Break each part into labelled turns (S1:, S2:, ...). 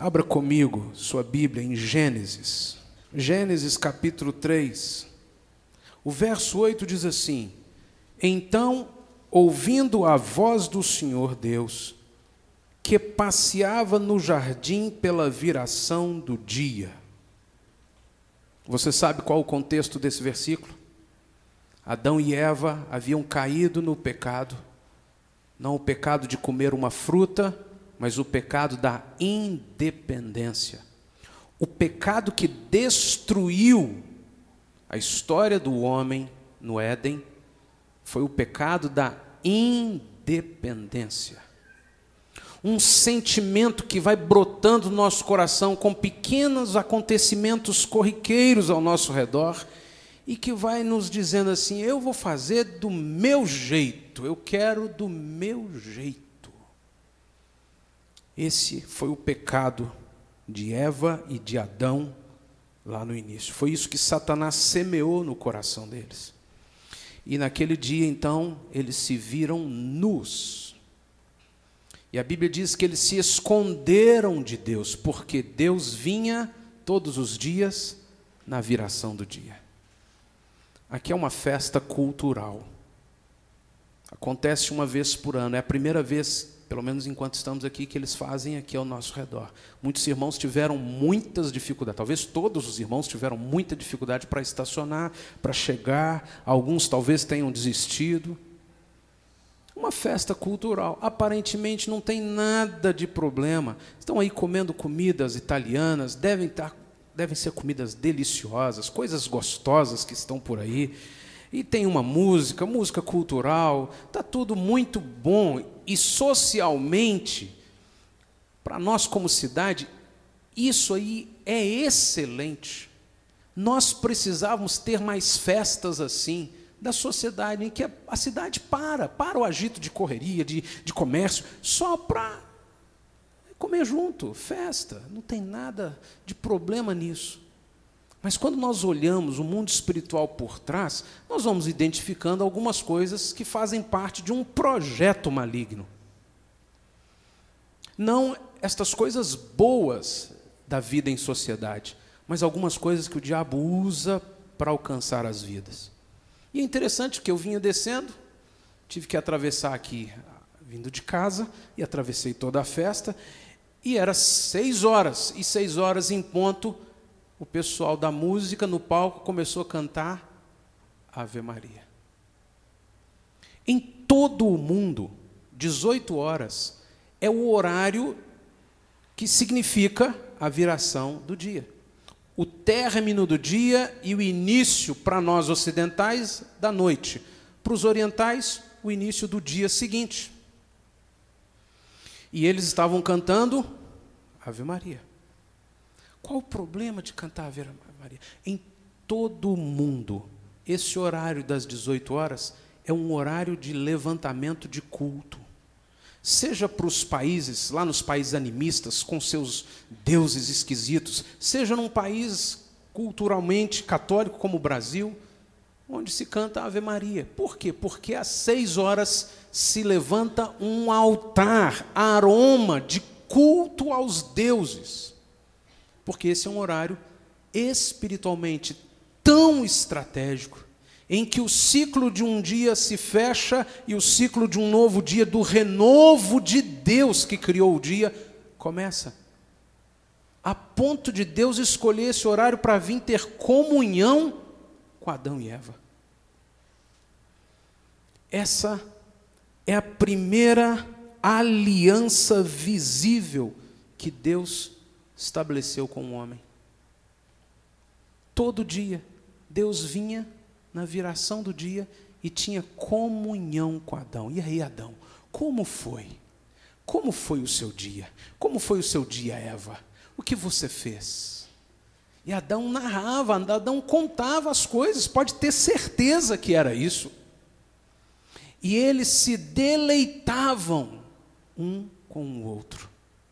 S1: Abra comigo sua Bíblia em Gênesis. Gênesis capítulo 3. O verso 8 diz assim: Então, ouvindo a voz do Senhor Deus, que passeava no jardim pela viração do dia. Você sabe qual o contexto desse versículo? Adão e Eva haviam caído no pecado, não o pecado de comer uma fruta, mas o pecado da independência. O pecado que destruiu a história do homem no Éden foi o pecado da independência. Um sentimento que vai brotando no nosso coração com pequenos acontecimentos corriqueiros ao nosso redor e que vai nos dizendo assim: eu vou fazer do meu jeito, eu quero do meu jeito. Esse foi o pecado de Eva e de Adão lá no início. Foi isso que Satanás semeou no coração deles. E naquele dia, então, eles se viram nus. E a Bíblia diz que eles se esconderam de Deus, porque Deus vinha todos os dias na viração do dia. Aqui é uma festa cultural. Acontece uma vez por ano. É a primeira vez, pelo menos enquanto estamos aqui, que eles fazem aqui ao nosso redor. Muitos irmãos tiveram muitas dificuldades. Talvez todos os irmãos tiveram muita dificuldade para estacionar, para chegar. Alguns talvez tenham desistido. Uma festa cultural. Aparentemente não tem nada de problema. Estão aí comendo comidas italianas, devem ser comidas deliciosas, coisas gostosas que estão por aí. E tem uma música cultural, está tudo muito bom. E socialmente, para nós como cidade, isso aí é excelente. Nós precisávamos ter mais festas assim, da sociedade, em que a cidade para o agito de correria, de comércio, só para comer junto, festa. Não tem nada de problema nisso. Mas quando nós olhamos o mundo espiritual por trás, nós vamos identificando algumas coisas que fazem parte de um projeto maligno. Não estas coisas boas da vida em sociedade, mas algumas coisas que o diabo usa para alcançar as vidas. E é interessante que eu vinha descendo, tive que atravessar aqui, vindo de casa, e atravessei toda a festa, e era 6 horas, e 6 horas em ponto, o pessoal da música no palco começou a cantar Ave Maria. Em todo o mundo, 18 horas é o horário que significa a viração do dia. O término do dia e o início, para nós ocidentais, da noite. Para os orientais, o início do dia seguinte. E eles estavam cantando Ave Maria. Qual o problema de cantar Ave Maria? Em todo o mundo, esse horário das 18 horas é um horário de levantamento de culto. Seja para os países, lá nos países animistas, com seus deuses esquisitos, seja num país culturalmente católico como o Brasil, onde se canta Ave Maria. Por quê? Porque às 6 horas se levanta um altar, aroma de culto aos deuses. Porque esse é um horário espiritualmente tão estratégico, em que o ciclo de um dia se fecha e o ciclo de um novo dia, do renovo de Deus que criou o dia, começa. A ponto de Deus escolher esse horário para vir ter comunhão com Adão e Eva. Essa é a primeira aliança visível que Deus estabeleceu com o homem. Todo dia, Deus vinha na viração do dia e tinha comunhão com Adão. E aí, Adão, como foi? Como foi o seu dia? Como foi o seu dia, Eva? O que você fez? E Adão narrava, Adão contava as coisas, pode ter certeza que era isso. E eles se deleitavam um com o outro.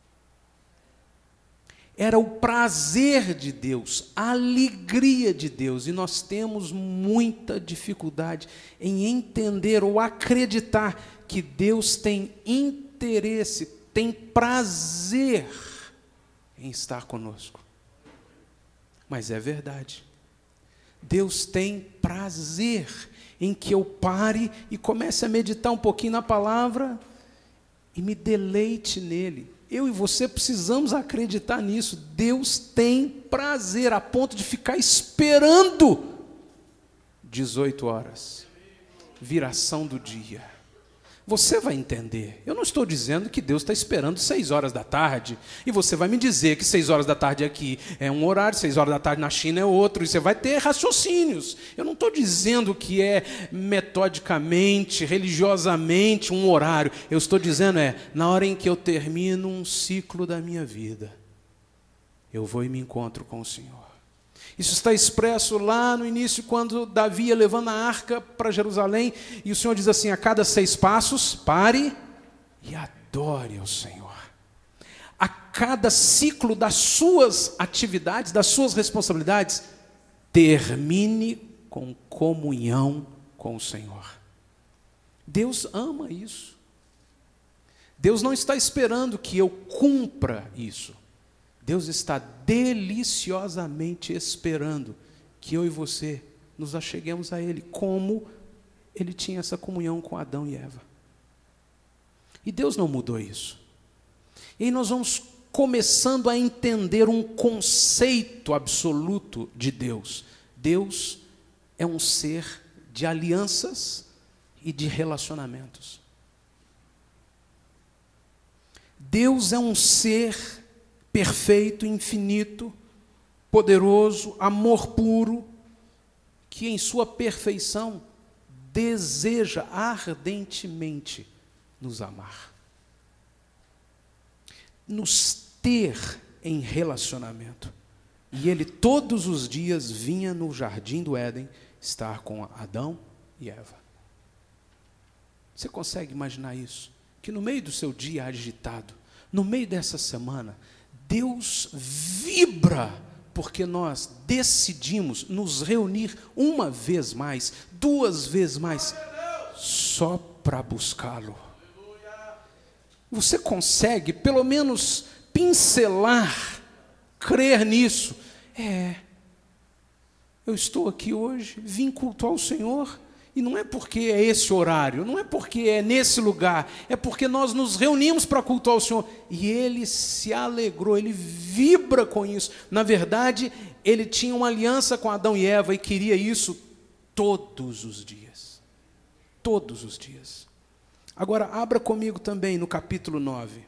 S1: Era o prazer de Deus, a alegria de Deus. E nós temos muita dificuldade em entender ou acreditar que Deus tem interesse, tem prazer em estar conosco. Mas é verdade. Deus tem prazer em que eu pare e comece a meditar um pouquinho na palavra e me deleite nele. Eu e você precisamos acreditar nisso. Deus tem prazer a ponto de ficar esperando 18 horas, viração do dia. Você vai entender. Eu não estou dizendo que Deus está esperando 6 horas da tarde, e você vai me dizer que 6 horas da tarde aqui é um horário, 6 horas da tarde na China é outro, e você vai ter raciocínios. Eu não estou dizendo que é metodicamente, religiosamente um horário. Eu estou dizendo na hora em que eu termino um ciclo da minha vida, eu vou e me encontro com o Senhor. Isso está expresso lá no início, quando Davi ia levando a arca para Jerusalém, e o Senhor diz assim: a cada 6 passos, pare e adore ao Senhor. A cada ciclo das suas atividades, das suas responsabilidades, termine com comunhão com o Senhor. Deus ama isso. Deus não está esperando que eu cumpra isso. Deus está deliciosamente esperando que eu e você nos acheguemos a Ele, como Ele tinha essa comunhão com Adão e Eva. E Deus não mudou isso. E aí nós vamos começando a entender um conceito absoluto de Deus. Deus é um ser de alianças e de relacionamentos. Deus é um ser perfeito, infinito, poderoso, amor puro, que em sua perfeição deseja ardentemente nos amar, nos ter em relacionamento. E Ele todos os dias vinha no jardim do Éden estar com Adão e Eva. Você consegue imaginar isso? Que no meio do seu dia agitado, no meio dessa semana, Deus vibra porque nós decidimos nos reunir uma vez mais, 2 vezes mais, só para buscá-lo. Você consegue pelo menos pincelar, crer nisso? Eu estou aqui hoje, vim cultuar o Senhor, e não é porque é esse horário, não é porque é nesse lugar, é porque nós nos reunimos para cultuar o Senhor. E Ele se alegrou, Ele vibra com isso. Na verdade, Ele tinha uma aliança com Adão e Eva e queria isso todos os dias. Todos os dias. Agora, abra comigo também no capítulo 9.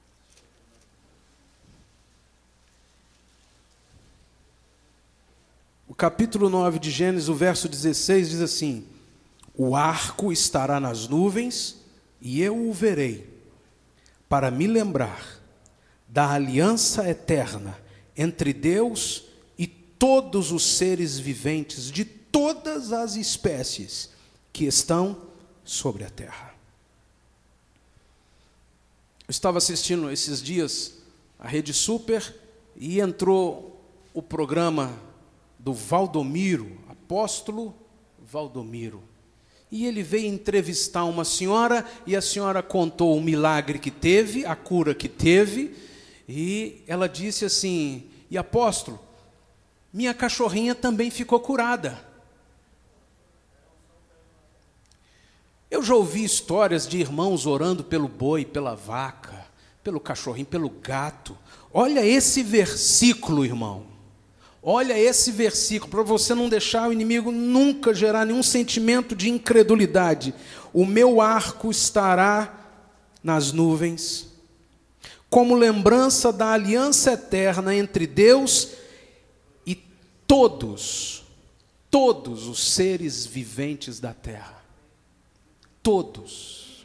S1: O capítulo 9 de Gênesis, o verso 16, diz assim: o arco estará nas nuvens, e eu o verei, para me lembrar da aliança eterna entre Deus e todos os seres viventes de todas as espécies que estão sobre a terra. Eu estava assistindo esses dias a Rede Super e entrou o programa do Valdomiro, apóstolo Valdomiro. E ele veio entrevistar uma senhora, e a senhora contou o milagre que teve, a cura que teve, e ela disse assim: e apóstolo, minha cachorrinha também ficou curada. Eu já ouvi histórias de irmãos orando pelo boi, pela vaca, pelo cachorrinho, pelo gato. Olha esse versículo, irmão. Olha esse versículo, para você não deixar o inimigo nunca gerar nenhum sentimento de incredulidade. O meu arco estará nas nuvens, como lembrança da aliança eterna entre Deus e todos os seres viventes da terra. Todos.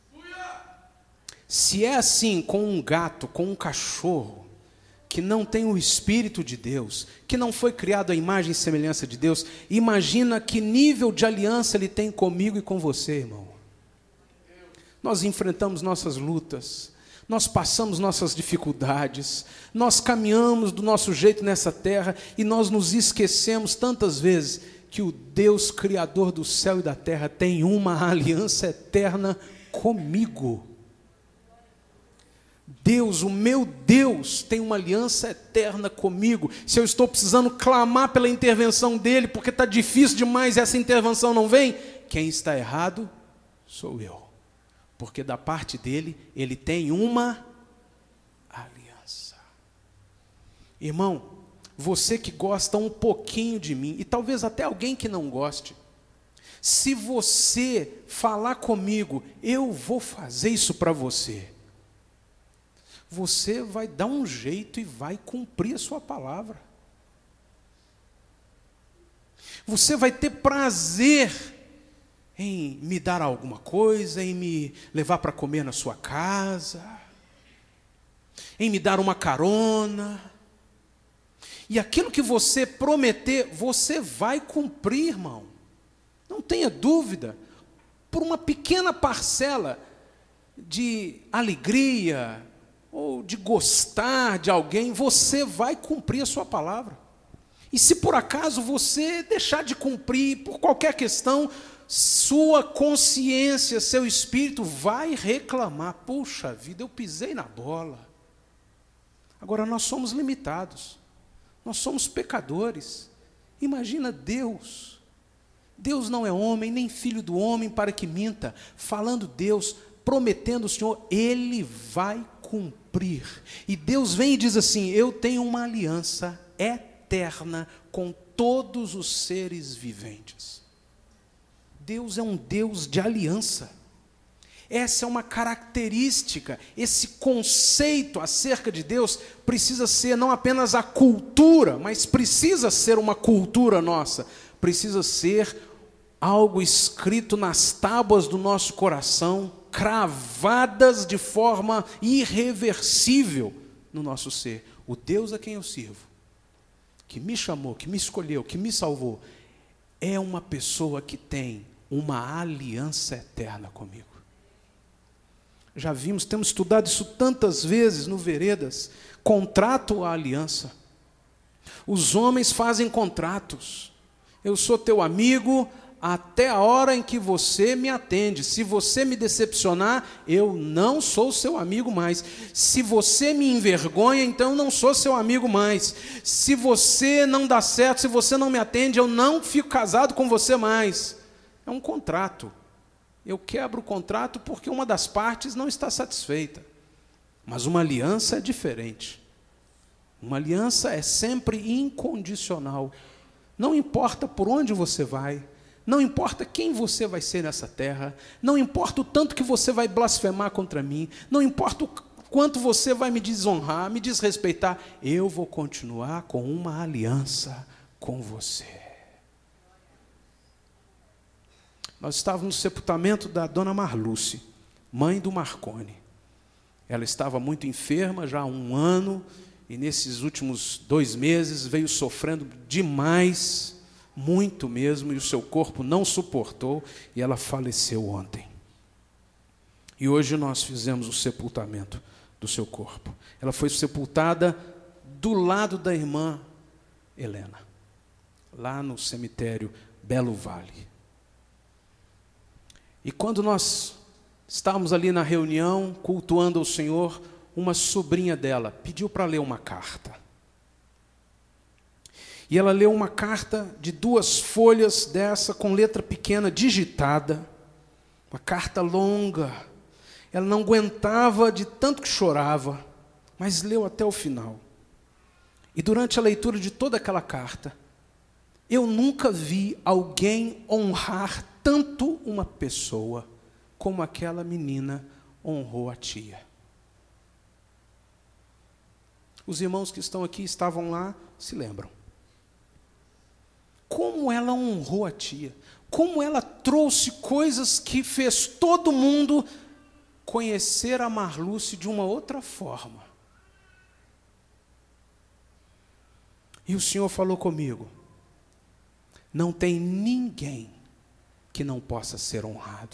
S1: Se é assim com um gato, com um cachorro, que não tem o Espírito de Deus, que não foi criado à imagem e semelhança de Deus, imagina que nível de aliança Ele tem comigo e com você, irmão. Nós enfrentamos nossas lutas, nós passamos nossas dificuldades, nós caminhamos do nosso jeito nessa terra, e nós nos esquecemos tantas vezes que o Deus Criador do céu e da terra tem uma aliança eterna comigo. Deus, o meu Deus, tem uma aliança eterna comigo. Se eu estou precisando clamar pela intervenção dele, porque está difícil demais e essa intervenção não vem, quem está errado sou eu. Porque da parte dele, ele tem uma aliança. Irmão, você que gosta um pouquinho de mim, e talvez até alguém que não goste, se você falar comigo, eu vou fazer isso para você, você vai dar um jeito e vai cumprir a sua palavra. Você vai ter prazer em me dar alguma coisa, em me levar para comer na sua casa, em me dar uma carona. E aquilo que você prometer, você vai cumprir, irmão. Não tenha dúvida. Por uma pequena parcela de alegria, ou de gostar de alguém, você vai cumprir a sua palavra. E se por acaso você deixar de cumprir, por qualquer questão, sua consciência, seu espírito vai reclamar. Puxa vida, eu pisei na bola. Agora, nós somos limitados. Nós somos pecadores. Imagina Deus. Deus não é homem, nem filho do homem para que minta. Falando Deus, prometendo o Senhor, Ele vai cumprir. E Deus vem e diz assim: eu tenho uma aliança eterna com todos os seres viventes. Deus é um Deus de aliança. Essa é uma característica, esse conceito acerca de Deus precisa ser não apenas a cultura, mas precisa ser uma cultura nossa, precisa ser algo escrito nas tábuas do nosso coração, cravadas de forma irreversível no nosso ser. O Deus a quem eu sirvo, que me chamou, que me escolheu, que me salvou, é uma pessoa que tem uma aliança eterna comigo. Já vimos, temos estudado isso tantas vezes no Veredas. Contrato a aliança. Os homens fazem contratos. Eu sou teu amigo até a hora em que você me atende. Se você me decepcionar, eu não sou seu amigo mais. Se você me envergonha, então eu não sou seu amigo mais. Se você não dá certo, se você não me atende, eu não fico casado com você mais. É um contrato. Eu quebro o contrato porque uma das partes não está satisfeita. Mas uma aliança é diferente. Uma aliança é sempre incondicional. Não importa por onde você vai, não importa quem você vai ser nessa terra, não importa o tanto que você vai blasfemar contra mim, não importa o quanto você vai me desonrar, me desrespeitar, eu vou continuar com uma aliança com você. Nós estávamos no sepultamento da dona Marluce, mãe do Marconi. Ela estava muito enferma já há 1 ano, e nesses últimos 2 meses veio sofrendo demais, muito mesmo, e o seu corpo não suportou, e ela faleceu ontem. E hoje nós fizemos o sepultamento do seu corpo. Ela foi sepultada do lado da irmã Helena, lá no cemitério Belo Vale. E quando nós estávamos ali na reunião, cultuando ao Senhor, uma sobrinha dela pediu para ler uma carta. E ela leu uma carta de 2 folhas dessa, com letra pequena, digitada, uma carta longa. Ela não aguentava de tanto que chorava, mas leu até o final. E durante a leitura de toda aquela carta, eu nunca vi alguém honrar tanto uma pessoa como aquela menina honrou a tia. Os irmãos que estão aqui, estavam lá, se lembram. Como ela honrou a tia, como ela trouxe coisas que fez todo mundo conhecer a Marluce de uma outra forma. E o Senhor falou comigo: não tem ninguém que não possa ser honrado.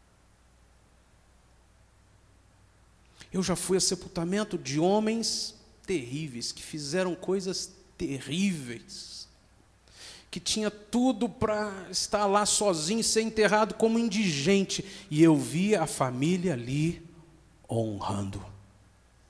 S1: Eu já fui a sepultamento de homens terríveis, que fizeram coisas terríveis, que tinha tudo para estar lá sozinho, ser enterrado como indigente, e eu via a família ali honrando.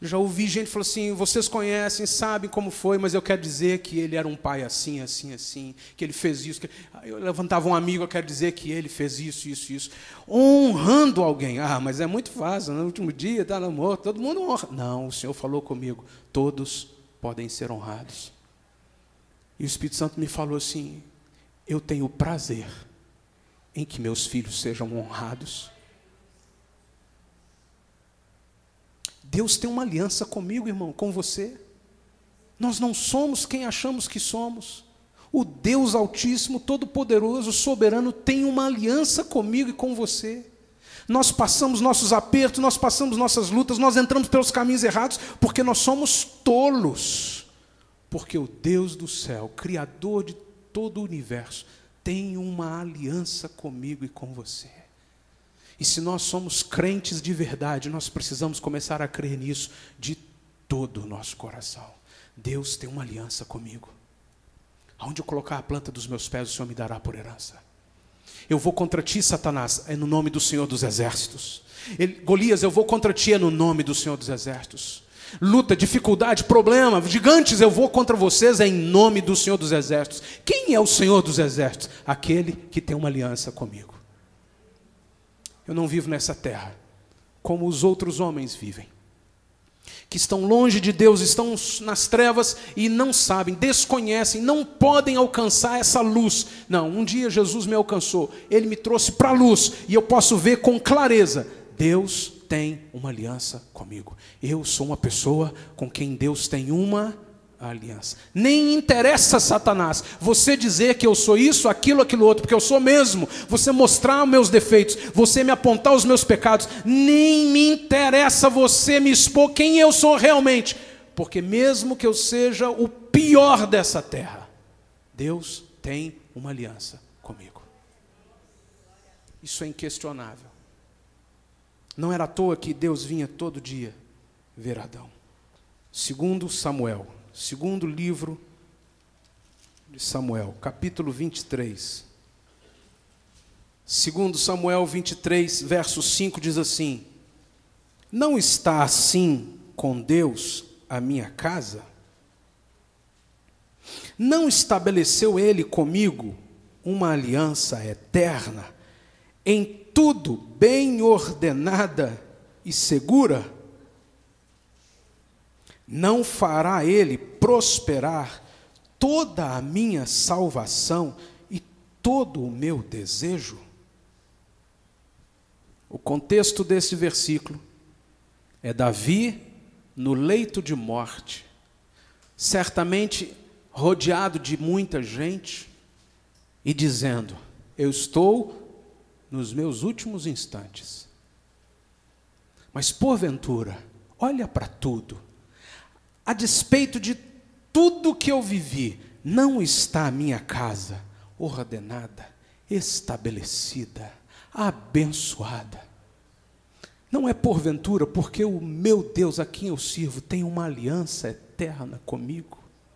S1: Já ouvi gente falar assim, vocês conhecem, sabem como foi, mas eu quero dizer que ele era um pai assim, assim, assim, que ele fez isso. Eu levantava um amigo, eu quero dizer que ele fez isso, isso, isso. Honrando alguém. Mas é muito fácil, no último dia, está no morto, todo mundo honra. Não, o Senhor falou comigo, todos podem ser honrados. E o Espírito Santo me falou assim, eu tenho prazer em que meus filhos sejam honrados. Deus tem uma aliança comigo, irmão, com você. Nós não somos quem achamos que somos. O Deus Altíssimo, Todo-Poderoso, Soberano, tem uma aliança comigo e com você. Nós passamos nossos apertos, nós passamos nossas lutas, nós entramos pelos caminhos errados, porque nós somos tolos. Porque o Deus do céu, Criador de todo o universo, tem uma aliança comigo e com você. E se nós somos crentes de verdade, nós precisamos começar a crer nisso de todo o nosso coração. Deus tem uma aliança comigo. Aonde eu colocar a planta dos meus pés, o Senhor me dará por herança. Eu vou contra ti, Satanás, é no nome do Senhor dos Exércitos. Golias, eu vou contra ti, é no nome do Senhor dos Exércitos. Luta, dificuldade, problema, gigantes, eu vou contra vocês, é em nome do Senhor dos Exércitos. Quem é o Senhor dos Exércitos? Aquele que tem uma aliança comigo. Eu não vivo nessa terra como os outros homens vivem, que estão longe de Deus, estão nas trevas e não sabem, desconhecem, não podem alcançar essa luz. Não, um dia Jesus me alcançou, Ele me trouxe para a luz e eu posso ver com clareza, Deus tem uma aliança comigo. Eu sou uma pessoa com quem Deus tem uma aliança. Nem interessa, Satanás, você dizer que eu sou isso, aquilo, aquilo outro, porque eu sou mesmo. Você mostrar os meus defeitos, você me apontar os meus pecados. Nem me interessa você me expor quem eu sou realmente. Porque mesmo que eu seja o pior dessa terra, Deus tem uma aliança comigo. Isso é inquestionável. Não era à toa que Deus vinha todo dia ver Adão. Segundo Samuel, segundo livro de Samuel, capítulo 23. Segundo Samuel 23, verso 5, diz assim: não está assim com Deus a minha casa? Não estabeleceu Ele comigo uma aliança eterna, em tudo bem ordenada e segura? Não fará Ele prosperar toda a minha salvação e todo o meu desejo? O contexto desse versículo é Davi no leito de morte, certamente rodeado de muita gente, e dizendo: eu estou nos meus últimos instantes. Mas porventura, olha para tudo, a despeito de tudo que eu vivi, não está a minha casa ordenada, estabelecida, abençoada? Não é porventura porque o meu Deus a quem eu sirvo tem uma aliança eterna comigo?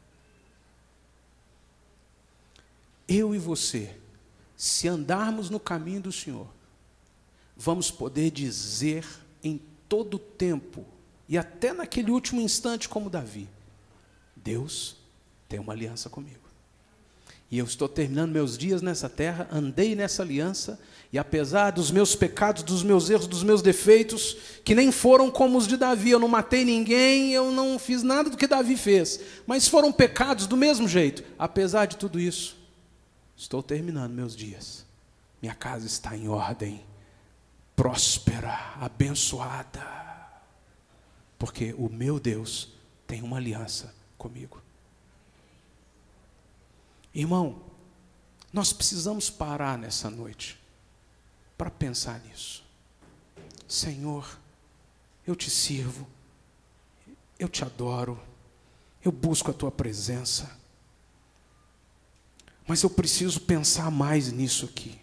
S1: Eu e você, se andarmos no caminho do Senhor, vamos poder dizer em todo tempo, e até naquele último instante como Davi: Deus tem uma aliança comigo. E eu estou terminando meus dias nessa terra, andei nessa aliança, e apesar dos meus pecados, dos meus erros, dos meus defeitos, que nem foram como os de Davi, eu não matei ninguém, eu não fiz nada do que Davi fez, mas foram pecados do mesmo jeito. Apesar de tudo isso, estou terminando meus dias. Minha casa está em ordem, próspera, abençoada, porque o meu Deus tem uma aliança comigo. Irmão, nós precisamos parar nessa noite para pensar nisso. Senhor, eu te sirvo, eu te adoro, eu busco a tua presença, mas eu preciso pensar mais nisso aqui.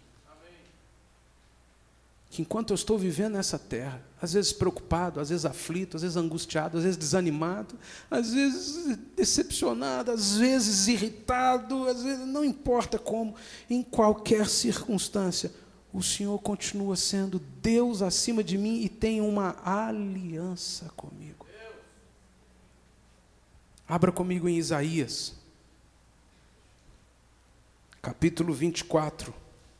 S1: Que enquanto eu estou vivendo nessa terra, às vezes preocupado, às vezes aflito, às vezes angustiado, às vezes desanimado, às vezes decepcionado, às vezes irritado, às vezes não importa como, em qualquer circunstância, o Senhor continua sendo Deus acima de mim e tem uma aliança comigo. Abra comigo em Isaías, capítulo 24.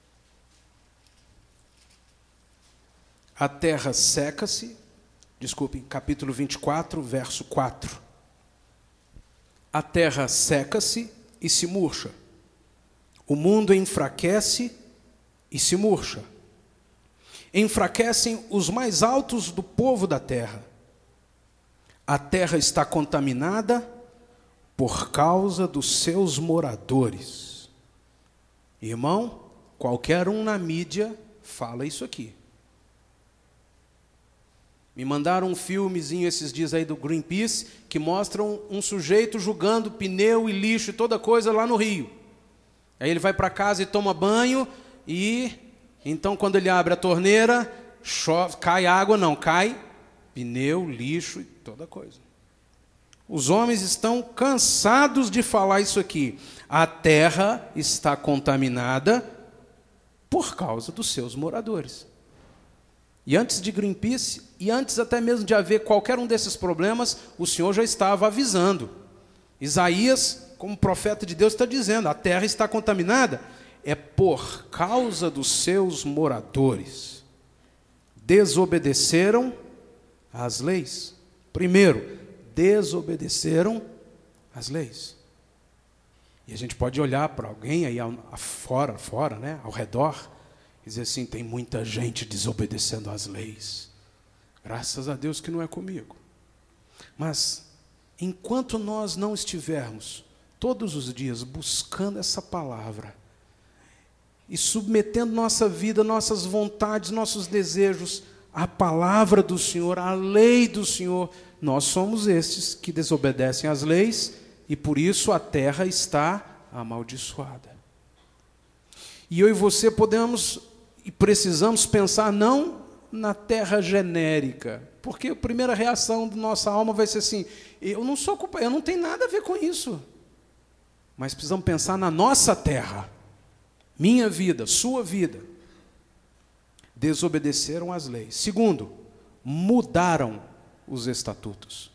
S1: A terra seca-se, capítulo 24, verso 4. A terra seca-se e se murcha. O mundo enfraquece e se murcha. Enfraquecem os mais altos do povo da terra. A terra está contaminada por causa dos seus moradores. Irmão, qualquer um na mídia fala isso aqui. Me mandaram um filmezinho esses dias aí do Greenpeace, que mostram um sujeito jogando pneu e lixo e toda coisa lá no rio. Aí ele vai para casa e toma banho, e então quando ele abre a torneira, chove, cai água, não, cai pneu, lixo e toda coisa. Os homens estão cansados de falar isso aqui. A terra está contaminada por causa dos seus moradores. E antes de Greenpeace, e antes até mesmo de haver qualquer um desses problemas, o Senhor já estava avisando. Isaías, como profeta de Deus, está dizendo, a terra está contaminada, é por causa dos seus moradores. Desobedeceram às leis. Primeiro, desobedeceram às leis. E a gente pode olhar para alguém aí fora, né, ao redor, e dizer assim, tem muita gente desobedecendo às leis. Graças a Deus que não é comigo. Mas, enquanto nós não estivermos todos os dias buscando essa palavra e submetendo nossa vida, nossas vontades, nossos desejos à palavra do Senhor, à lei do Senhor, nós somos estes que desobedecem às leis e por isso a terra está amaldiçoada. E eu e você podemos e precisamos pensar não na terra genérica, porque a primeira reação da nossa alma vai ser assim, eu não sou culpado, eu não tenho nada a ver com isso. Mas precisamos pensar na nossa terra, minha vida, sua vida. Desobedeceram às leis. Segundo, mudaram os estatutos.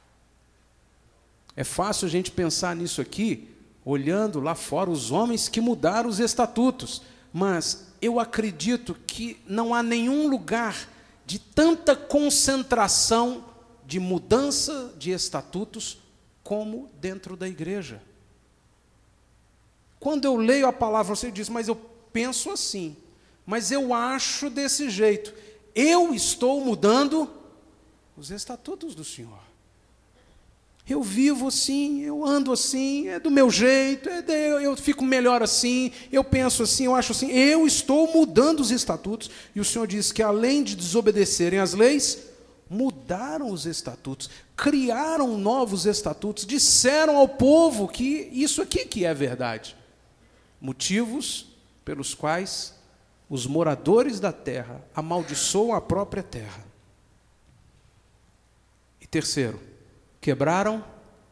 S1: É fácil a gente pensar nisso aqui, olhando lá fora os homens que mudaram os estatutos, mas eu acredito que não há nenhum lugar de tanta concentração de mudança de estatutos como dentro da igreja. Quando eu leio a palavra, você diz, mas eu penso assim, mas eu acho desse jeito. Eu estou mudando os estatutos do Senhor. Eu vivo assim, eu ando assim, é do meu jeito, eu fico melhor assim, eu penso assim, eu acho assim. Eu estou mudando os estatutos. E o Senhor diz que além de desobedecerem às leis, mudaram os estatutos, criaram novos estatutos, disseram ao povo que isso aqui que é verdade. Motivos pelos quais os moradores da terra amaldiçoam a própria terra. E terceiro, quebraram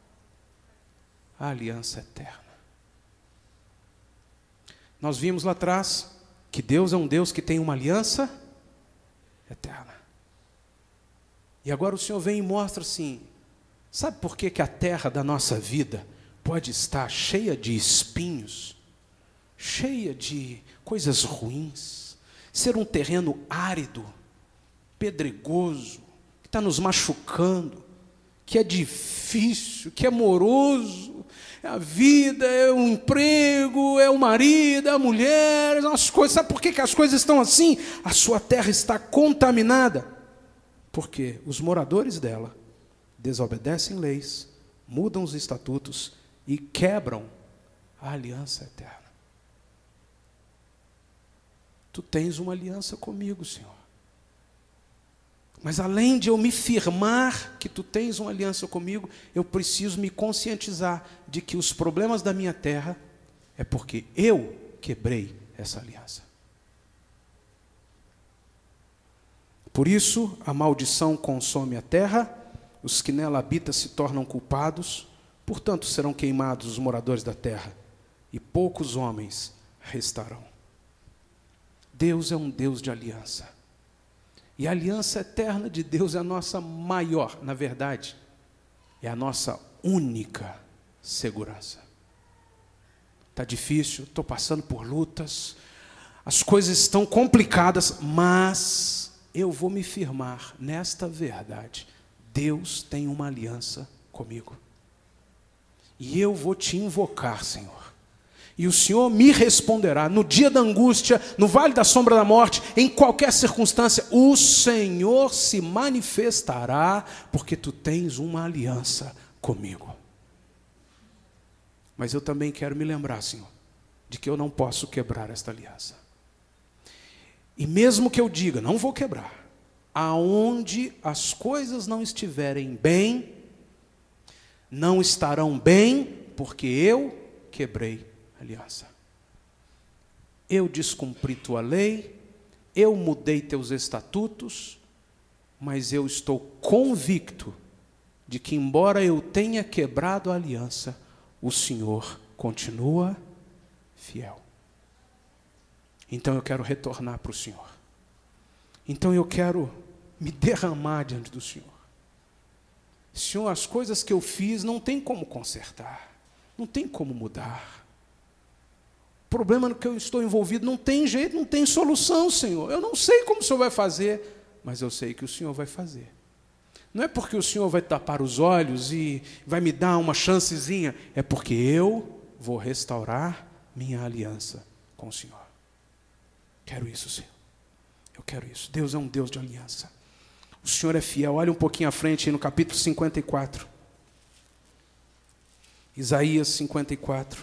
S1: a aliança eterna. Nós vimos lá atrás que Deus é um Deus que tem uma aliança eterna. E agora o Senhor vem e mostra assim, sabe por que a terra da nossa vida pode estar cheia de espinhos, cheia de coisas ruins, ser um terreno árido, pedregoso, que está nos machucando, que é difícil, que é moroso, a vida, é o emprego, é o marido, é a mulher, as coisas. Sabe por que as coisas estão assim? A sua terra está contaminada, porque os moradores dela desobedecem leis, mudam os estatutos e quebram a aliança eterna. Tu tens uma aliança comigo, Senhor. Mas além de eu me firmar que tu tens uma aliança comigo, eu preciso me conscientizar de que os problemas da minha terra é porque eu quebrei essa aliança. Por isso, a maldição consome a terra, os que nela habitam se tornam culpados, portanto serão queimados os moradores da terra, e poucos homens restarão. Deus é um Deus de aliança. E a aliança eterna de Deus é a nossa maior, na verdade, é a nossa única segurança. Está difícil, estou passando por lutas, as coisas estão complicadas, mas eu vou me firmar nesta verdade. Deus tem uma aliança comigo. E eu vou te invocar, Senhor. E o Senhor me responderá no dia da angústia, no vale da sombra da morte, em qualquer circunstância, o Senhor se manifestará, porque tu tens uma aliança comigo. Mas eu também quero me lembrar, Senhor, de que eu não posso quebrar esta aliança. E mesmo que eu diga, não vou quebrar, aonde as coisas não estiverem bem, não estarão bem, porque eu quebrei aliança. Eu descumpri tua lei, eu mudei teus estatutos, mas eu estou convicto de que, embora eu tenha quebrado a aliança, o Senhor continua fiel. Então eu quero retornar para o Senhor. Então eu quero me derramar diante do Senhor. Senhor, as coisas que eu fiz não tem como consertar, não tem como mudar. O problema no que eu estou envolvido não tem jeito, não tem solução, Senhor. Eu não sei como o Senhor vai fazer, mas eu sei que o Senhor vai fazer. Não é porque o Senhor vai tapar os olhos e vai me dar uma chancezinha, é porque eu vou restaurar minha aliança com o Senhor. Quero isso, Senhor. Eu quero isso. Deus é um Deus de aliança. O Senhor é fiel. Olha um pouquinho à frente, no capítulo 54. Isaías 54.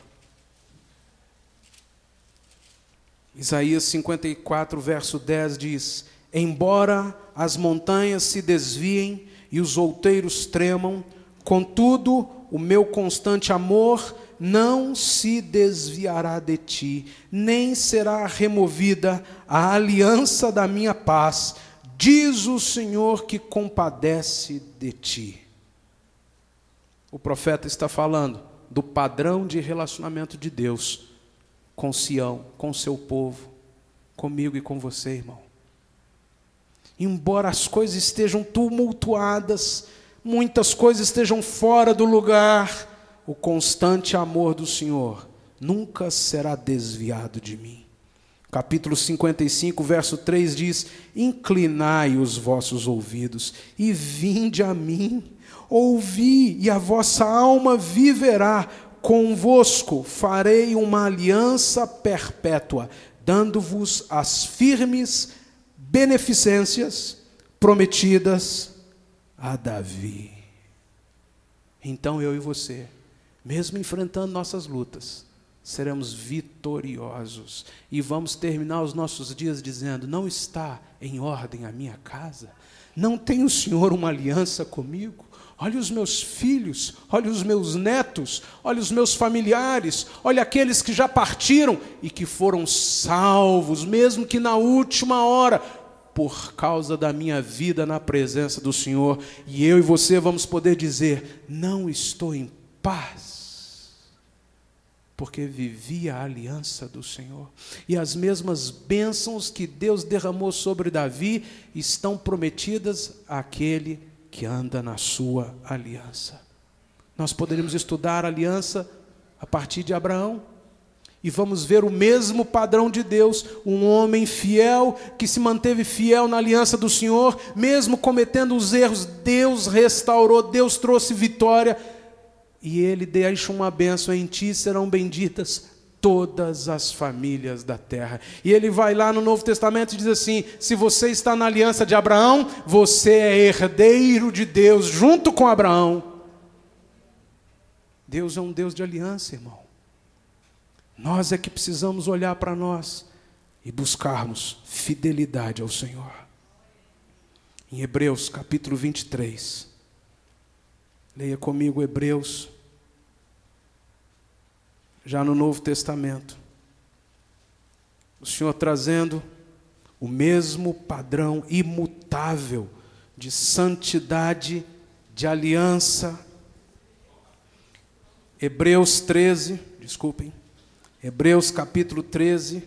S1: Isaías 54, verso 10 diz: embora as montanhas se desviem e os outeiros tremam, contudo, o meu constante amor não se desviará de ti, nem será removida a aliança da minha paz, diz o Senhor que compadece de ti. O profeta está falando do padrão de relacionamento de Deus com Sião, com seu povo, comigo e com você, irmão. Embora as coisas estejam tumultuadas, muitas coisas estejam fora do lugar, o constante amor do Senhor nunca será desviado de mim. Capítulo 55, verso 3 diz: inclinai os vossos ouvidos e vinde a mim, ouvi e a vossa alma viverá. Convosco farei uma aliança perpétua, dando-vos as firmes beneficências prometidas a Davi. Então eu e você, mesmo enfrentando nossas lutas, seremos vitoriosos e vamos terminar os nossos dias dizendo: não está em ordem a minha casa? Não tem o Senhor uma aliança comigo? Olha os meus filhos, olha os meus netos, olha os meus familiares, olha aqueles que já partiram e que foram salvos, mesmo que na última hora, por causa da minha vida na presença do Senhor. E eu e você vamos poder dizer: não estou em paz, porque vivi a aliança do Senhor. E as mesmas bênçãos que Deus derramou sobre Davi estão prometidas àquele que anda na sua aliança. Nós poderíamos estudar a aliança a partir de Abraão e vamos ver o mesmo padrão de Deus, um homem fiel que se manteve fiel na aliança do Senhor, mesmo cometendo os erros, Deus restaurou, Deus trouxe vitória e Ele deixa uma bênção: em ti serão benditas todas as famílias da terra. E ele vai lá no Novo Testamento e diz assim: se você está na aliança de Abraão, você é herdeiro de Deus junto com Abraão. Deus é um Deus de aliança, irmão. Nós é que precisamos olhar para nós e buscarmos fidelidade ao Senhor. Em Hebreus capítulo 23, leia comigo Hebreus, já no Novo Testamento, o Senhor trazendo o mesmo padrão imutável de santidade, de aliança. Hebreus capítulo 13,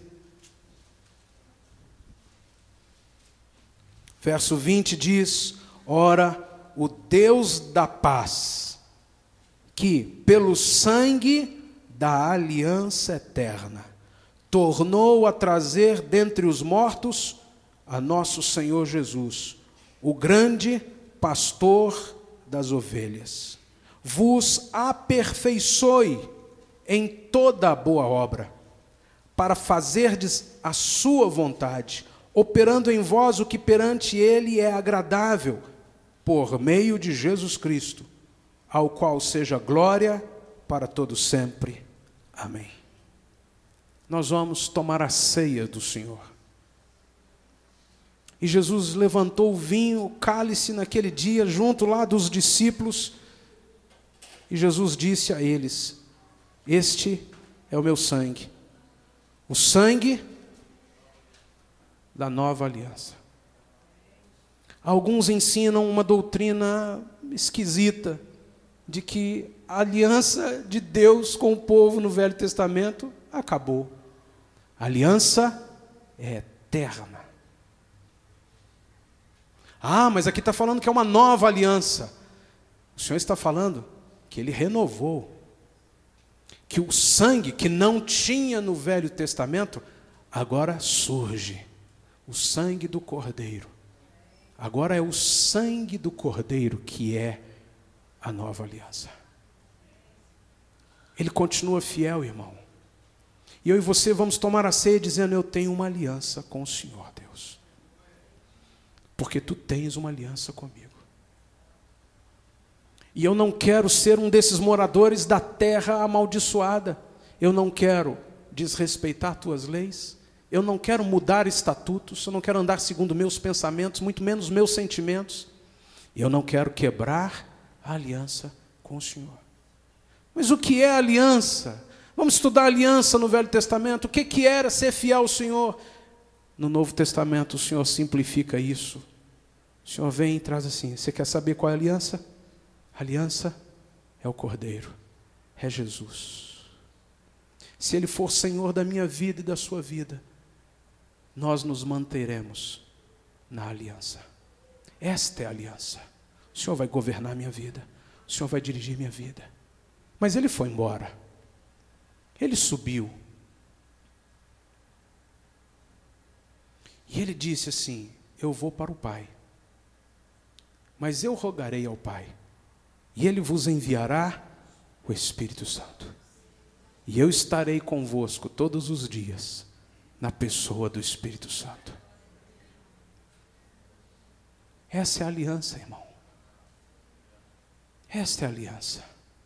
S1: verso 20 diz: ora, o Deus da paz que, pelo sangue da aliança eterna, tornou a trazer dentre os mortos a nosso Senhor Jesus, o grande pastor das ovelhas. Vos aperfeiçoe em toda a boa obra, para fazerdes a sua vontade, operando em vós o que perante ele é agradável, por meio de Jesus Cristo, ao qual seja glória para todo sempre. Amém. Nós vamos tomar a ceia do Senhor. E Jesus levantou o vinho, o cálice naquele dia, junto lá dos discípulos, e Jesus disse a eles: este é o meu sangue, o sangue da nova aliança. Alguns ensinam uma doutrina esquisita, de que a aliança de Deus com o povo no Velho Testamento acabou. A aliança é eterna. Ah, mas aqui está falando que é uma nova aliança. O Senhor está falando que Ele renovou. Que o sangue que não tinha no Velho Testamento, agora surge. O sangue do Cordeiro. Agora é o sangue do Cordeiro que é a nova aliança. Ele continua fiel, irmão. E eu e você vamos tomar a ceia dizendo: eu tenho uma aliança com o Senhor, Deus. Porque tu tens uma aliança comigo. E eu não quero ser um desses moradores da terra amaldiçoada. Eu não quero desrespeitar tuas leis. Eu não quero mudar estatutos. Eu não quero andar segundo meus pensamentos, muito menos meus sentimentos. Eu não quero quebrar a aliança com o Senhor. Mas o que é aliança? Vamos estudar aliança no Velho Testamento. O que era ser fiel ao Senhor? No Novo Testamento o Senhor simplifica isso. O Senhor vem e traz assim: você quer saber qual é a aliança? A aliança é o Cordeiro, é Jesus. Se Ele for Senhor da minha vida e da sua vida, nós nos manteremos na aliança. Esta é a aliança. O Senhor vai governar minha vida, o Senhor vai dirigir minha vida. Mas Ele foi embora. Ele subiu. E Ele disse assim: eu vou para o Pai, mas eu rogarei ao Pai, e Ele vos enviará o Espírito Santo. E eu estarei convosco todos os dias, na pessoa do Espírito Santo. Essa é a aliança, irmão. Esta é a aliança.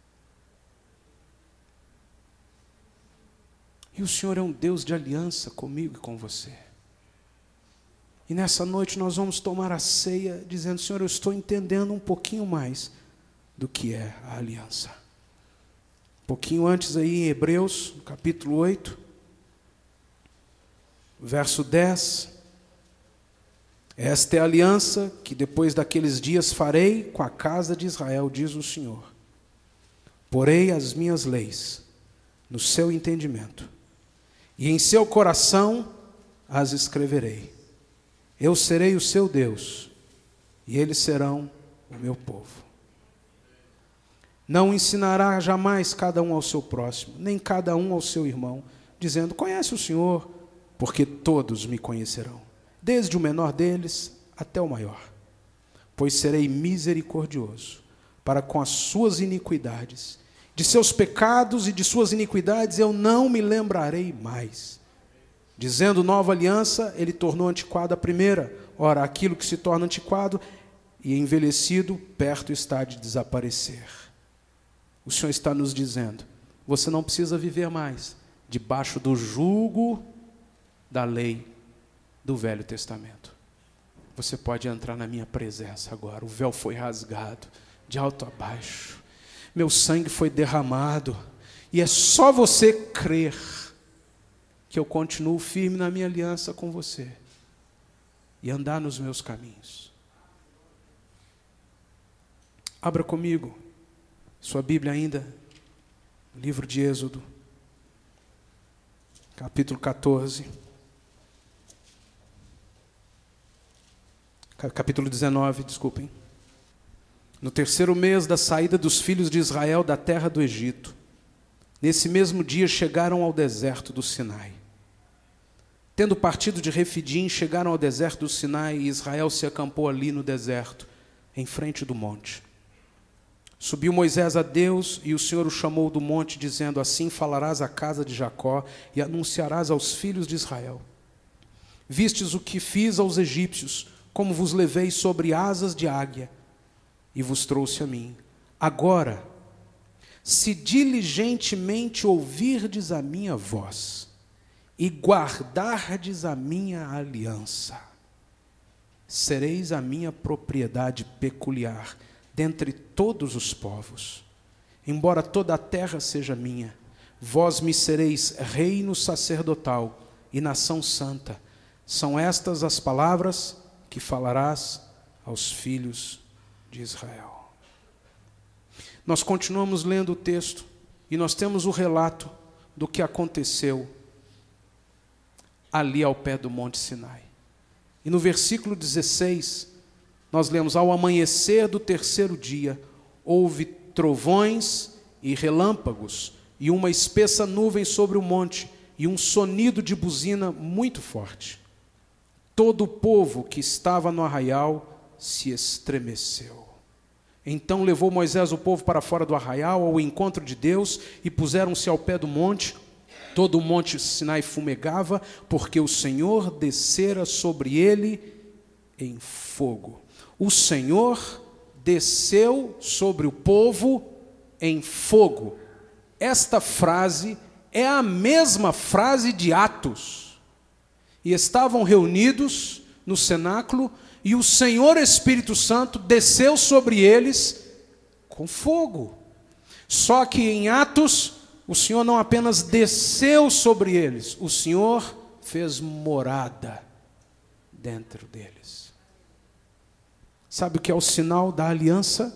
S1: E o Senhor é um Deus de aliança comigo e com você. E nessa noite nós vamos tomar a ceia dizendo: Senhor, eu estou entendendo um pouquinho mais do que é a aliança. Um pouquinho antes aí em Hebreus, capítulo 8, verso 10. Esta é a aliança que depois daqueles dias farei com a casa de Israel, diz o Senhor. Porei as minhas leis no seu entendimento, e em seu coração as escreverei. Eu serei o seu Deus, e eles serão o meu povo. Não ensinará jamais cada um ao seu próximo, nem cada um ao seu irmão, dizendo: conhece o Senhor, porque todos me conhecerão, desde o menor deles até o maior. Pois serei misericordioso para com as suas iniquidades. De seus pecados e de suas iniquidades eu não me lembrarei mais. Dizendo nova aliança, ele tornou antiquada a primeira. Ora, aquilo que se torna antiquado e envelhecido, perto está de desaparecer. O Senhor está nos dizendo: você não precisa viver mais debaixo do jugo da lei do Velho Testamento. Você pode entrar na minha presença agora. O véu foi rasgado de alto a baixo. Meu sangue foi derramado. E é só você crer que eu continuo firme na minha aliança com você e andar nos meus caminhos. Abra comigo sua Bíblia ainda, no livro de Êxodo, capítulo 14. Capítulo 19, desculpem. no 3º mês da saída dos filhos de Israel da terra do Egito, nesse mesmo dia chegaram ao deserto do Sinai. Tendo partido de Refidim, chegaram ao deserto do Sinai, e Israel se acampou ali no deserto, em frente do monte. Subiu Moisés a Deus, e o Senhor o chamou do monte, dizendo: assim falarás à casa de Jacó, e anunciarás aos filhos de Israel: vistes o que fiz aos egípcios, como vos levei sobre asas de águia, e vos trouxe a mim. Agora, se diligentemente ouvirdes a minha voz, e guardardes a minha aliança, sereis a minha propriedade peculiar dentre todos os povos. Embora toda a terra seja minha, vós me sereis reino sacerdotal e nação santa. São estas as palavras que falarás aos filhos de Israel. Nós continuamos lendo o texto e nós temos o relato do que aconteceu ali ao pé do Monte Sinai. E no versículo 16, nós lemos: ao amanhecer do 3º dia, houve trovões e relâmpagos, e uma espessa nuvem sobre o monte, e um sonido de buzina muito forte. Todo o povo que estava no arraial se estremeceu. Então levou Moisés o povo para fora do arraial, ao encontro de Deus, e puseram-se ao pé do monte. Todo o monte Sinai fumegava, porque o Senhor descera sobre ele em fogo. O Senhor desceu sobre o povo em fogo. Esta frase é a mesma frase de Atos. E estavam reunidos no cenáculo, e o Senhor Espírito Santo desceu sobre eles com fogo. Só que em Atos, o Senhor não apenas desceu sobre eles, o Senhor fez morada dentro deles. Sabe o que é o sinal da aliança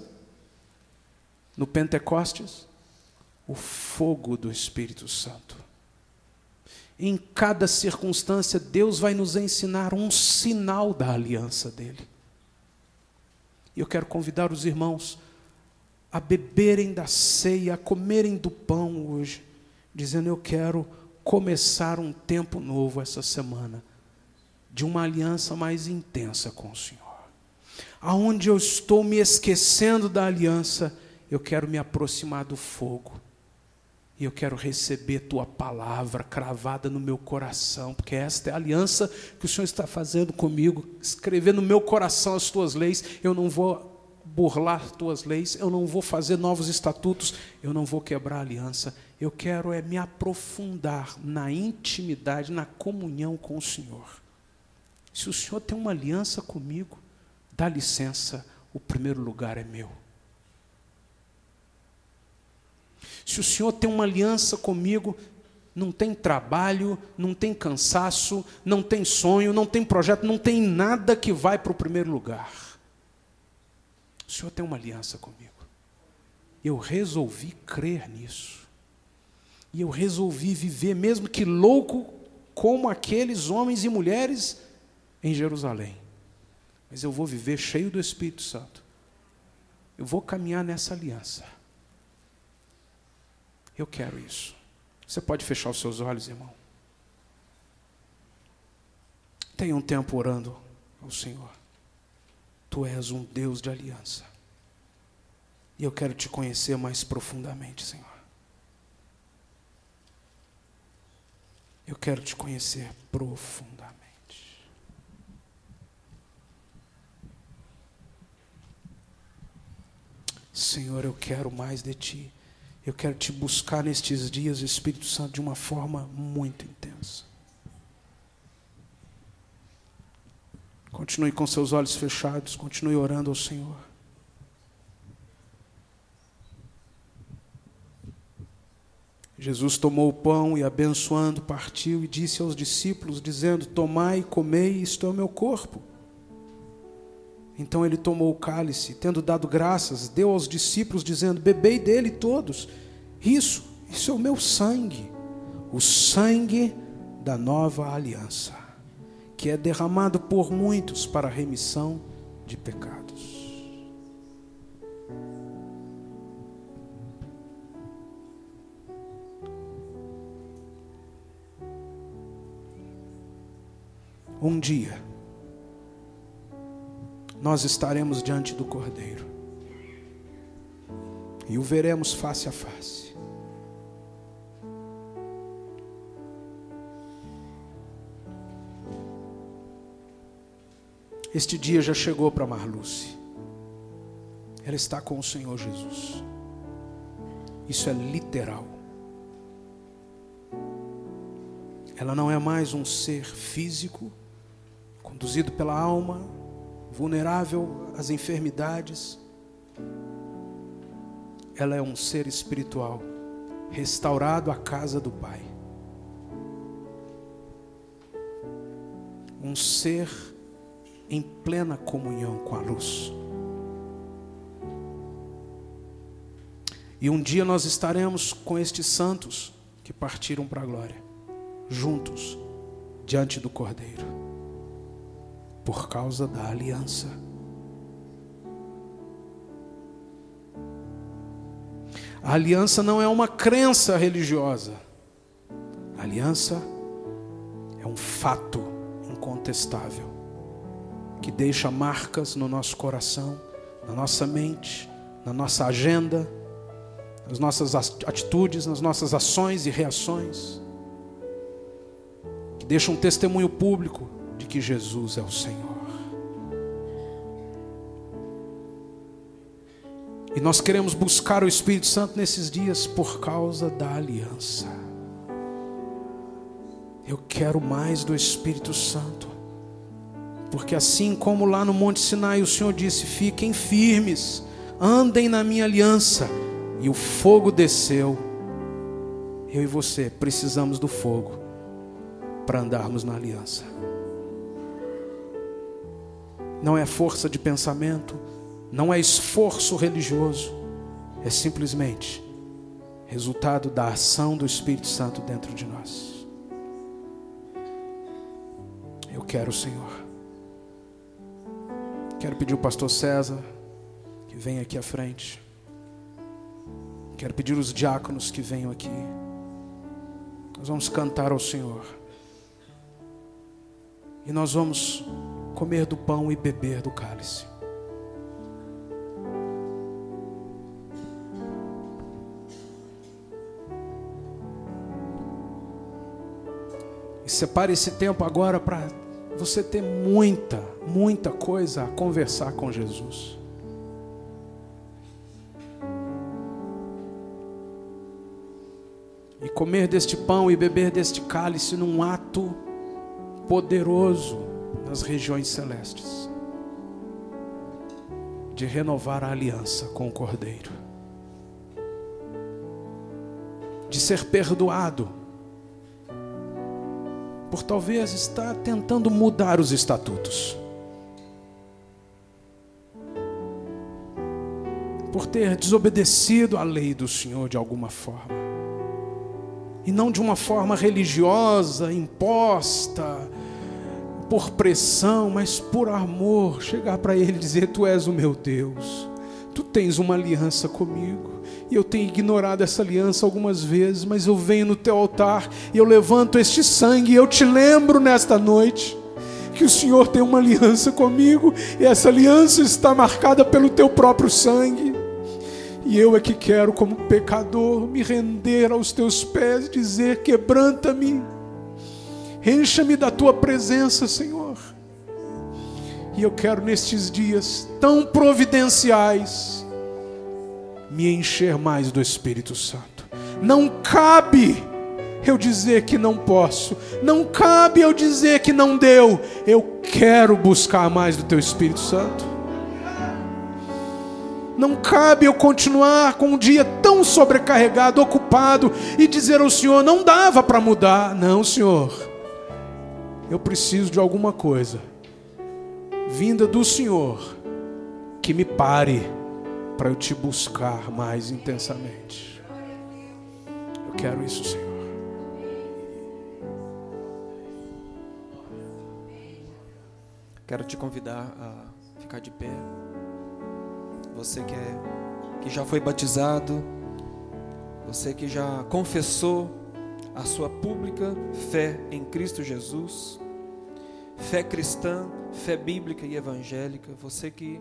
S1: no Pentecostes? O fogo do Espírito Santo. Em cada circunstância, Deus vai nos ensinar um sinal da aliança dele. E eu quero convidar os irmãos a beberem da ceia, a comerem do pão hoje, dizendo: eu quero começar um tempo novo essa semana, de uma aliança mais intensa com o Senhor. Aonde eu estou me esquecendo da aliança, eu quero me aproximar do fogo. E eu quero receber tua palavra cravada no meu coração, porque esta é a aliança que o Senhor está fazendo comigo, escrever no meu coração as tuas leis. Eu não vou burlar tuas leis, eu não vou fazer novos estatutos, eu não vou quebrar a aliança. Eu quero me aprofundar na intimidade, na comunhão com o Senhor. Se o Senhor tem uma aliança comigo, dá licença, o primeiro lugar é meu. Se o Senhor tem uma aliança comigo, não tem trabalho, não tem cansaço, não tem sonho, não tem projeto, não tem nada que vai para o primeiro lugar. O Senhor tem uma aliança comigo. Eu resolvi crer nisso. E eu resolvi viver, mesmo que louco, como aqueles homens e mulheres em Jerusalém. Mas eu vou viver cheio do Espírito Santo. Eu vou caminhar nessa aliança. Eu quero isso. Você pode fechar os seus olhos, irmão? Tenha um tempo orando ao Senhor. Tu és um Deus de aliança. E eu quero te conhecer mais profundamente, Senhor. Eu quero te conhecer profundamente. Senhor, eu quero mais de Ti. Eu quero te buscar nestes dias, Espírito Santo, de uma forma muito intensa. Continue com seus olhos fechados, continue orando ao Senhor. Jesus tomou o pão e, abençoando, partiu e disse aos discípulos, dizendo: tomai e comei, isto é o meu corpo. Então ele tomou o cálice, tendo dado graças, deu aos discípulos, dizendo: bebei dele todos. Isso é o meu sangue, o sangue da nova aliança, que é derramado por muitos para a remissão de pecados. Um dia, nós estaremos diante do Cordeiro e o veremos face a face. Este dia já chegou para Marluce. Ela está com o Senhor Jesus. Isso é literal. Ela não é mais um ser físico, conduzido pela alma, vulnerável às enfermidades. Ela é um ser espiritual, restaurado à casa do Pai. Um ser em plena comunhão com a luz. E um dia nós estaremos com estes santos que partiram para a glória, juntos, diante do Cordeiro, por causa da aliança. A aliança não é uma crença religiosa. A aliança é um fato incontestável, que deixa marcas no nosso coração, na nossa mente, na nossa agenda, nas nossas atitudes, nas nossas ações e reações, que deixa um testemunho público de que Jesus é o Senhor. E nós queremos buscar o Espírito Santo nesses dias por causa da aliança. Eu quero mais do Espírito Santo. Porque assim como lá no Monte Sinai o Senhor disse: fiquem firmes, andem na minha aliança, e o fogo desceu. Eu e você precisamos do fogo para andarmos na aliança. Não é força de pensamento, não é esforço religioso, é simplesmente resultado da ação do Espírito Santo dentro de nós. Eu quero o Senhor. Quero pedir o pastor César que venha aqui à frente. Quero pedir os diáconos que venham aqui. Nós vamos cantar ao Senhor. E nós vamos comer do pão e beber do cálice. E separe esse tempo agora para você ter muita coisa a conversar com Jesus. E comer deste pão e beber deste cálice num ato poderoso nas regiões celestes, de renovar a aliança com o Cordeiro, de ser perdoado por talvez estar tentando mudar os estatutos, por ter desobedecido à lei do Senhor de alguma forma, e não de uma forma religiosa, imposta, por pressão, mas por amor. Chegar para Ele e dizer: tu és o meu Deus, tu tens uma aliança comigo, e eu tenho ignorado essa aliança algumas vezes, mas eu venho no teu altar e eu levanto este sangue, e eu te lembro nesta noite que o Senhor tem uma aliança comigo, e essa aliança está marcada pelo teu próprio sangue. E eu é que quero, como pecador, me render aos teus pés e dizer: quebranta-me, encha-me da tua presença, Senhor. E eu quero nestes dias tão providenciais me encher mais do Espírito Santo. Não cabe eu dizer que não posso, não cabe eu dizer que não deu. Eu quero buscar mais do teu Espírito Santo. Não cabe eu continuar com um dia tão sobrecarregado, ocupado, e dizer ao Senhor: não dava para mudar. Não, Senhor, eu preciso de alguma coisa vinda do Senhor que me pare para eu te buscar mais intensamente. Eu quero isso, Senhor.
S2: Quero te convidar a ficar de pé. Você que já foi batizado, você que já confessou a sua pública fé em Cristo Jesus, fé cristã, fé bíblica e evangélica, você que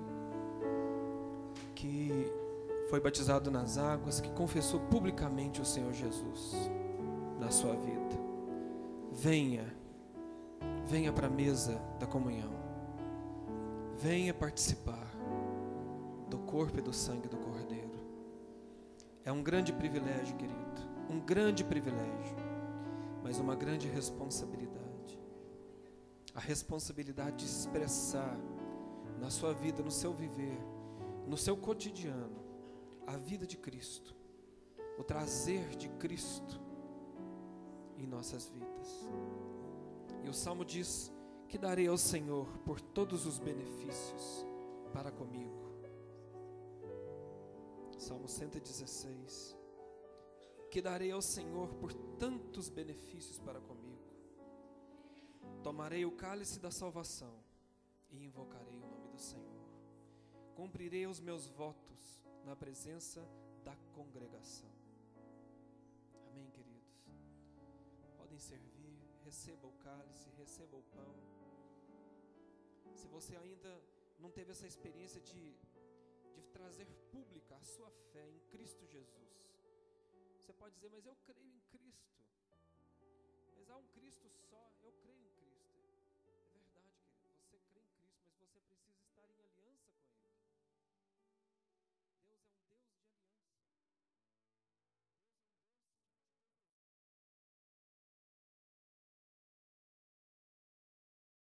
S2: foi batizado nas águas, que confessou publicamente o Senhor Jesus na sua vida, venha para a mesa da comunhão, venha participar do corpo e do sangue do Cordeiro. É um grande privilégio, querido, um grande privilégio, mas uma grande responsabilidade. A responsabilidade de expressar na sua vida, no seu viver, no seu cotidiano, a vida de Cristo, o trazer de Cristo em nossas vidas. E o Salmo diz que darei ao Senhor por todos os benefícios para comigo. Salmo 116. Que darei ao Senhor por tantos benefícios para comigo. Tomarei o cálice da salvação e invocarei o nome do Senhor. Cumprirei os meus votos na presença da congregação. Amém, queridos? Podem servir, receba o cálice, receba o pão. Se você ainda não teve essa experiência de trazer pública a sua fé em Cristo Jesus, você pode dizer, mas eu creio em Cristo. Mas há um Cristo só, eu creio